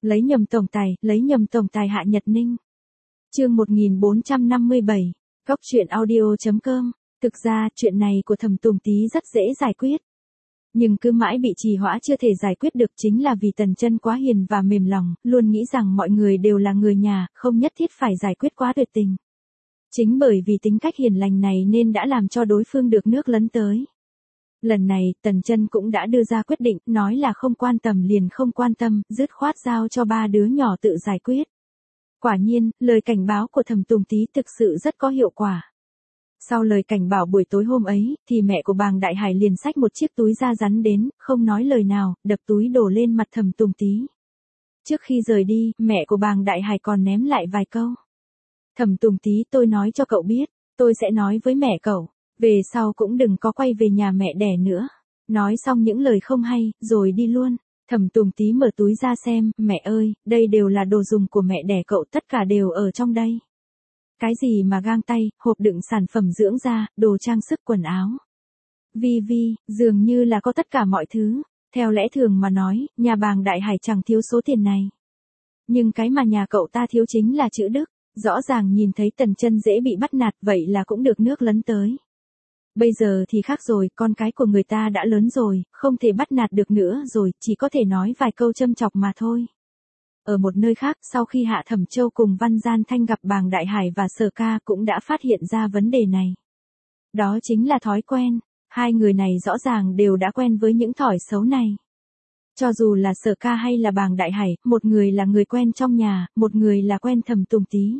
lấy nhầm tổng tài Hạ Nhật Ninh. Chương 1457, Góc truyện audio.com. Thực ra, chuyện này của Thẩm Tùng Tý rất dễ giải quyết. Nhưng cứ mãi bị trì hoãn chưa thể giải quyết được chính là vì Tần Chân quá hiền và mềm lòng, luôn nghĩ rằng mọi người đều là người nhà, không nhất thiết phải giải quyết quá tuyệt tình. Chính bởi vì tính cách hiền lành này nên đã làm cho đối phương được nước lấn tới. Lần này, Tần Chân cũng đã đưa ra quyết định, nói là không quan tâm liền không quan tâm, dứt khoát giao cho ba đứa nhỏ tự giải quyết. Quả nhiên, lời cảnh báo của Thẩm Tùng Tý thực sự rất có hiệu quả. Sau lời cảnh bảo buổi tối hôm ấy, thì mẹ của Bàng Đại Hải liền xách một chiếc túi da rắn đến, không nói lời nào, đập túi đổ lên mặt Thẩm Tùng Tý. Trước khi rời đi, mẹ của Bàng Đại Hải còn ném lại vài câu. Thẩm Tùng Tý, tôi nói cho cậu biết, tôi sẽ nói với mẹ cậu, về sau cũng đừng có quay về nhà mẹ đẻ nữa. Nói xong những lời không hay, rồi đi luôn. Thẩm Tùng Tý mở túi ra xem, mẹ ơi, đây đều là đồ dùng của mẹ đẻ cậu, tất cả đều ở trong đây. Cái gì mà găng tay, hộp đựng sản phẩm dưỡng da, đồ trang sức quần áo. Vi, dường như là có tất cả mọi thứ. Theo lẽ thường mà nói, nhà Bàng Đại Hải chẳng thiếu số tiền này. Nhưng cái mà nhà cậu ta thiếu chính là chữ đức. Rõ ràng nhìn thấy Tần Chân dễ bị bắt nạt, vậy là cũng được nước lấn tới. Bây giờ thì khác rồi, con cái của người ta đã lớn rồi, không thể bắt nạt được nữa rồi, chỉ có thể nói vài câu châm chọc mà thôi. Ở một nơi khác, sau khi Hạ Thẩm Châu cùng Văn Gian Thanh gặp Bàng Đại Hải và Sở Ca cũng đã phát hiện ra vấn đề này. Đó chính là thói quen, hai người này rõ ràng đều đã quen với những thói xấu này. Cho dù là Sở Ca hay là Bàng Đại Hải, một người là người quen trong nhà, một người là quen Thẩm Tùng Tý.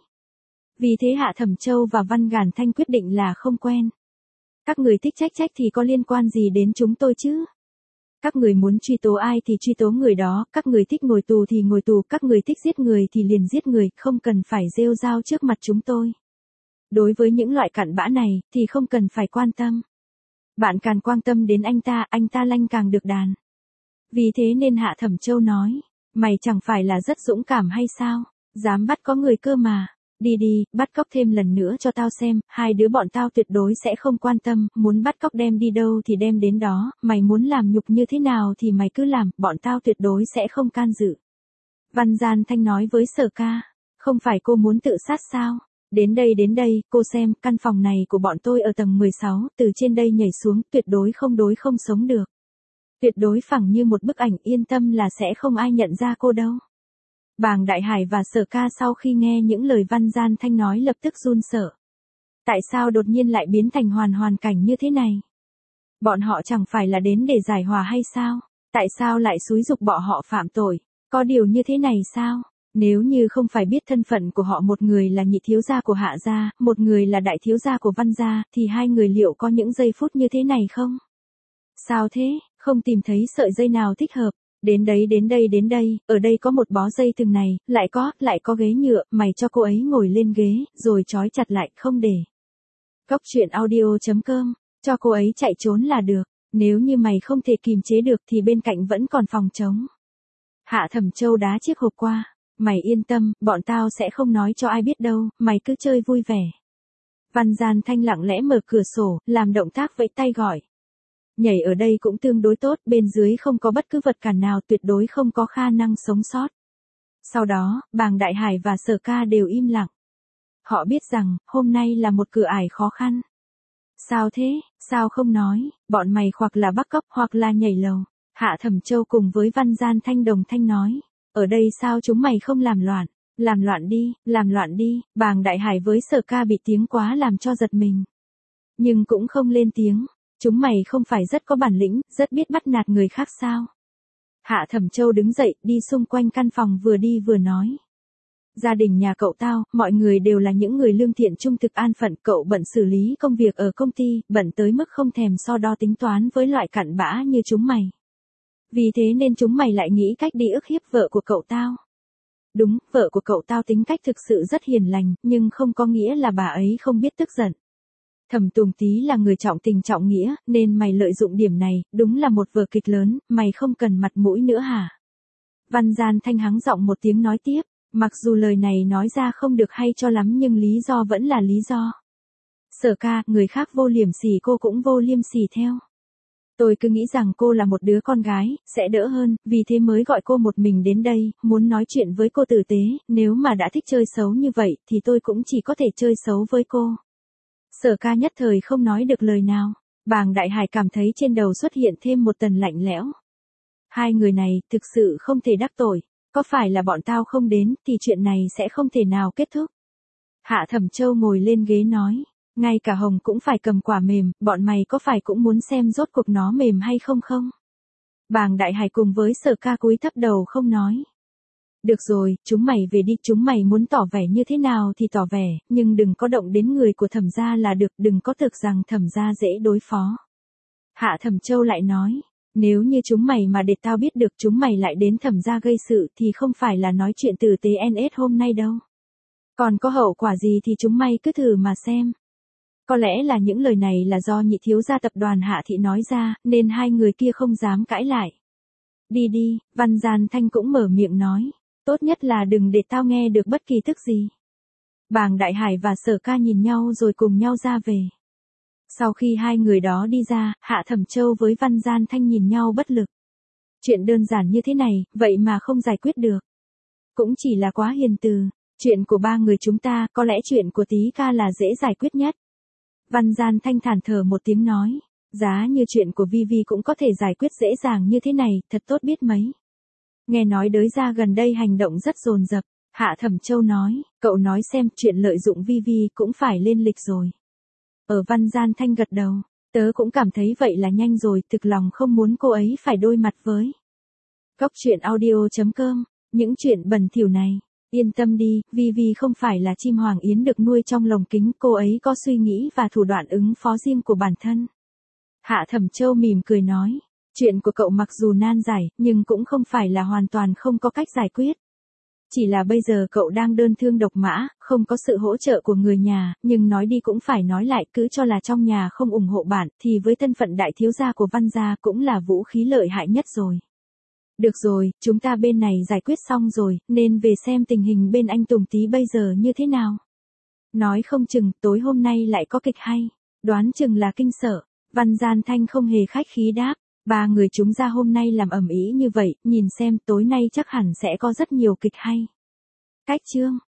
Vì thế Hạ Thẩm Châu và Văn Gàn Thanh quyết định là không quen. Các người thích trách thì có liên quan gì đến chúng tôi chứ? Các người muốn truy tố ai thì truy tố người đó, các người thích ngồi tù thì ngồi tù, các người thích giết người thì liền giết người, không cần phải rêu rao trước mặt chúng tôi. Đối với những loại cặn bã này, thì không cần phải quan tâm. Bạn càng quan tâm đến anh ta lanh càng được đàn. Vì thế nên Hạ Thẩm Châu nói, mày chẳng phải là rất dũng cảm hay sao, dám bắt có người cơ mà. Đi, bắt cóc thêm lần nữa cho tao xem, hai đứa bọn tao tuyệt đối sẽ không quan tâm, muốn bắt cóc đem đi đâu thì đem đến đó, mày muốn làm nhục như thế nào thì mày cứ làm, bọn tao tuyệt đối sẽ không can dự. Văn Gian Thanh nói với Sở Ca, không phải cô muốn tự sát sao? Đến đây, cô xem, căn phòng này của bọn tôi ở tầng 16, từ trên đây nhảy xuống, tuyệt đối không sống được. Tuyệt đối phẳng như một bức ảnh, yên tâm là sẽ không ai nhận ra cô đâu. Bàng Đại Hải và Sở Ca sau khi nghe những lời Văn Gian Thanh nói lập tức run sợ. Tại sao đột nhiên lại biến thành hoàn cảnh như thế này? Bọn họ chẳng phải là đến để giải hòa hay sao? Tại sao lại xúi giục bọn họ phạm tội? Có điều như thế này sao? Nếu như không phải biết thân phận của họ, một người là nhị thiếu gia của Hạ gia, một người là đại thiếu gia của Văn gia, thì hai người liệu có những giây phút như thế này không? Sao thế, không tìm thấy sợi dây nào thích hợp? Đến đây, ở đây có một bó dây thừng này, lại có ghế nhựa, mày cho cô ấy ngồi lên ghế, rồi trói chặt lại, không để. Góc truyện audio.com, cho cô ấy chạy trốn là được, nếu như mày không thể kìm chế được thì bên cạnh vẫn còn phòng trống. Hạ Thẩm Châu đá chiếc hộp qua, mày yên tâm, bọn tao sẽ không nói cho ai biết đâu, mày cứ chơi vui vẻ. Văn Gian Thanh lặng lẽ mở cửa sổ, làm động tác vẫy tay gọi. Nhảy ở đây cũng tương đối tốt, bên dưới không có bất cứ vật cản nào, tuyệt đối không có khả năng sống sót. Sau đó, Bàng Đại Hải và Sở Ca đều im lặng. Họ biết rằng, hôm nay là một cửa ải khó khăn. Sao thế, sao không nói, bọn mày hoặc là bắt cóc hoặc là nhảy lầu. Hạ Thẩm Châu cùng với Văn Gian Thanh đồng thanh nói, ở đây sao chúng mày không làm loạn, làm loạn đi, Bàng Đại Hải với Sở Ca bị tiếng quá làm cho giật mình. Nhưng cũng không lên tiếng. Chúng mày không phải rất có bản lĩnh, rất biết bắt nạt người khác sao? Hạ Thẩm Châu đứng dậy, đi xung quanh căn phòng vừa đi vừa nói. Gia đình nhà cậu tao, mọi người đều là những người lương thiện trung thực an phận, cậu bận xử lý công việc ở công ty, bận tới mức không thèm so đo tính toán với loại cặn bã như chúng mày. Vì thế nên chúng mày lại nghĩ cách đi ức hiếp vợ của cậu tao. Đúng, vợ của cậu tao tính cách thực sự rất hiền lành, nhưng không có nghĩa là bà ấy không biết tức giận. Thẩm Tùng Tý là người trọng tình trọng nghĩa, nên mày lợi dụng điểm này, đúng là một vở kịch lớn, mày không cần mặt mũi nữa hả? Văn Gian Thanh hắng giọng một tiếng nói tiếp, mặc dù lời này nói ra không được hay cho lắm nhưng lý do vẫn là lý do. Sở Ca, người khác vô liêm sỉ cô cũng vô liêm sỉ theo. Tôi cứ nghĩ rằng cô là một đứa con gái, sẽ đỡ hơn, vì thế mới gọi cô một mình đến đây, muốn nói chuyện với cô tử tế, nếu mà đã thích chơi xấu như vậy, thì tôi cũng chỉ có thể chơi xấu với cô. Sở Ca nhất thời không nói được lời nào. Bàng Đại Hải cảm thấy trên đầu xuất hiện thêm một tầng lạnh lẽo. Hai người này, thực sự không thể đắc tội. Có phải là bọn tao không đến, thì chuyện này sẽ không thể nào kết thúc. Hạ Thẩm Châu ngồi lên ghế nói. Ngay cả Hồng cũng phải cầm quả mềm, bọn mày có phải cũng muốn xem rốt cuộc nó mềm hay không không? Bàng Đại Hải cùng với Sở Ca cúi thấp đầu không nói. Được rồi, chúng mày về đi, chúng mày muốn tỏ vẻ như thế nào thì tỏ vẻ, nhưng đừng có động đến người của Thẩm gia là được, đừng có thực rằng Thẩm gia dễ đối phó. Hạ Thẩm Châu lại nói, nếu như chúng mày mà để tao biết được chúng mày lại đến Thẩm gia gây sự thì không phải là nói chuyện tử tế NS hôm nay đâu. Còn có hậu quả gì thì chúng mày cứ thử mà xem. Có lẽ là những lời này là do nhị thiếu gia tập đoàn Hạ Thị nói ra, nên hai người kia không dám cãi lại. Đi đi, Văn Gian Thanh cũng mở miệng nói. Tốt nhất là đừng để tao nghe được bất kỳ tức gì. Bàng Đại Hải và Sở Ca nhìn nhau rồi cùng nhau ra về. Sau khi hai người đó đi ra, Hạ Thẩm Châu với Văn Gian Thanh nhìn nhau bất lực. Chuyện đơn giản như thế này, vậy mà không giải quyết được. Cũng chỉ là quá hiền từ. Chuyện của ba người chúng ta, có lẽ chuyện của Tí Ca là dễ giải quyết nhất. Văn Gian Thanh thản thở một tiếng nói. Giá như chuyện của Vi Vi cũng có thể giải quyết dễ dàng như thế này, thật tốt biết mấy. Nghe nói đới ra gần đây hành động rất dồn dập. Hạ Thẩm Châu nói, cậu nói xem chuyện lợi dụng Vi Vi cũng phải lên lịch rồi. Ở Văn Gian Thanh gật đầu, tớ cũng cảm thấy vậy là nhanh rồi, thực lòng không muốn cô ấy phải đối mặt với. Góc truyện audio.com, những chuyện bẩn thỉu này, yên tâm đi, Vi Vi không phải là chim hoàng yến được nuôi trong lồng kính, cô ấy có suy nghĩ và thủ đoạn ứng phó riêng của bản thân. Hạ Thẩm Châu mỉm cười nói. Chuyện của cậu mặc dù nan giải, nhưng cũng không phải là hoàn toàn không có cách giải quyết. Chỉ là bây giờ cậu đang đơn thương độc mã, không có sự hỗ trợ của người nhà, nhưng nói đi cũng phải nói lại, cứ cho là trong nhà không ủng hộ bạn, thì với thân phận đại thiếu gia của Văn gia cũng là vũ khí lợi hại nhất rồi. Được rồi, chúng ta bên này giải quyết xong rồi, nên về xem tình hình bên anh Tùng Tý bây giờ như thế nào. Nói không chừng, tối hôm nay lại có kịch hay, đoán chừng là kinh sợ. Văn Gian Thanh không hề khách khí đáp. Ba người chúng ra hôm nay làm ầm ĩ như vậy, nhìn xem tối nay chắc hẳn sẽ có rất nhiều kịch hay. Cách chương